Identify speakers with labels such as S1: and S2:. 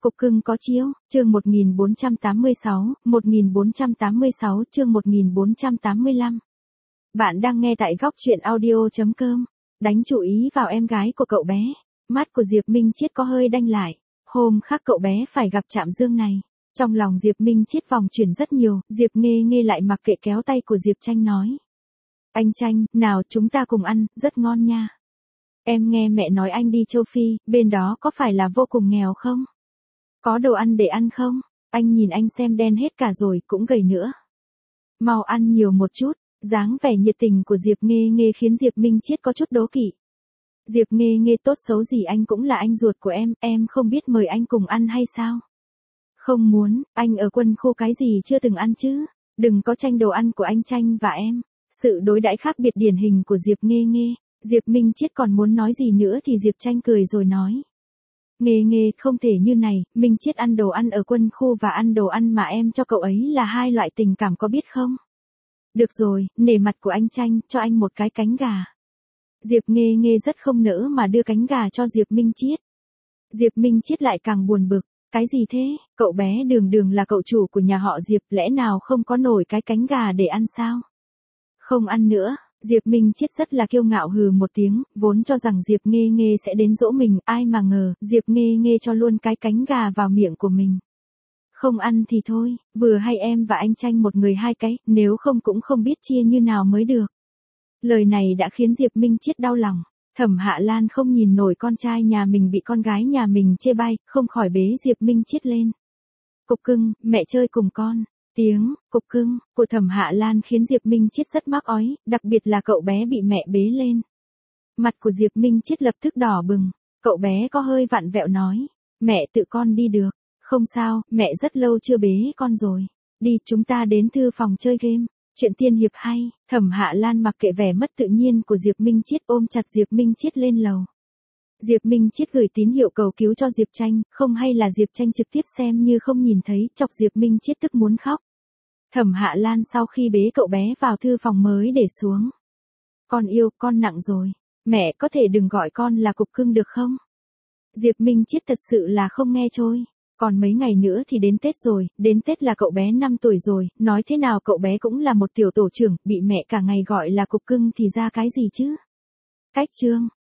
S1: Cục cưng có chiếu, chương 1486 chương 1485. Bạn đang nghe tại góc truyện audio.com. Đánh chú ý vào em gái của cậu bé. Mắt của Diệp Minh Chiết có hơi đanh lại. Hôm khác cậu bé phải gặp Trạm Dương này. Trong lòng Diệp Minh Chiết vòng chuyển rất nhiều, Diệp Nghê Nghê lại mặc kệ kéo tay của Diệp Tranh nói. Anh Tranh, nào chúng ta cùng ăn, rất ngon nha. Em nghe mẹ nói anh đi châu Phi, bên đó có phải là vô cùng nghèo không? Có đồ ăn để ăn không? Anh nhìn anh xem đen hết cả rồi, cũng gầy nữa. Mau ăn nhiều một chút, dáng vẻ nhiệt tình của Diệp Nghê Nghê khiến Diệp Minh Chiết có chút đố kỵ. Diệp Nghê Nghê tốt xấu gì anh cũng là anh ruột của em không biết mời anh cùng ăn hay sao? Không muốn, anh ở quân khu cái gì chưa từng ăn chứ? Đừng có tranh đồ ăn của anh Tranh và em. Sự đối đãi khác biệt điển hình của Diệp Nghê Nghê. Diệp Minh Chiết còn muốn nói gì nữa thì Diệp Tranh cười rồi nói. Nghê Nghê, không thể như này, Minh Chiết ăn đồ ăn ở quân khu và ăn đồ ăn mà em cho cậu ấy là hai loại tình cảm có biết không? Được rồi, nể mặt của anh Tranh, cho anh một cái cánh gà. Diệp Nghê Nghê rất không nỡ mà đưa cánh gà cho Diệp Minh Chiết. Diệp Minh Chiết lại càng buồn bực, cái gì thế, cậu bé Đường Đường là cậu chủ của nhà họ Diệp, lẽ nào không có nổi cái cánh gà để ăn sao? Không ăn nữa. Diệp Minh Chiết rất là kiêu ngạo hừ một tiếng, vốn cho rằng Diệp Nghê Nghê sẽ đến dỗ mình, ai mà ngờ, Diệp Nghê Nghê cho luôn cái cánh gà vào miệng của mình. Không ăn thì thôi, vừa hay em và anh Tranh một người hai cái, nếu không cũng không biết chia như nào mới được. Lời này đã khiến Diệp Minh Chiết đau lòng. Thẩm Hạ Lan không nhìn nổi con trai nhà mình bị con gái nhà mình chê bai, không khỏi bế Diệp Minh Chiết lên. Cục cưng, mẹ chơi cùng con. Tiếng cục cưng của Thẩm Hạ Lan khiến Diệp Minh Chiết rất mắc ói, đặc biệt là cậu bé bị mẹ bế lên. Mặt của Diệp Minh Chiết lập tức đỏ bừng, cậu bé có hơi vặn vẹo nói, mẹ tự con đi được, không sao, mẹ rất lâu chưa bế con rồi, đi chúng ta đến thư phòng chơi game, chuyện tiên hiệp hay. Thẩm Hạ Lan mặc kệ vẻ mất tự nhiên của Diệp Minh Chiết ôm chặt Diệp Minh Chiết lên lầu. Diệp Minh Chiết gửi tín hiệu cầu cứu cho Diệp Tranh, không hay là Diệp Tranh trực tiếp xem như không nhìn thấy, chọc Diệp Minh Chiết tức muốn khóc. Thẩm Hạ Lan sau khi bế cậu bé vào thư phòng mới để xuống. Con yêu, con nặng rồi. Mẹ có thể đừng gọi con là cục cưng được không? Diệp Minh Chiết thật sự là không nghe trôi. Còn mấy ngày nữa thì đến Tết rồi, đến Tết là cậu bé 5 tuổi rồi, nói thế nào cậu bé cũng là một tiểu tổ trưởng, bị mẹ cả ngày gọi là cục cưng thì ra cái gì chứ? Cách chương.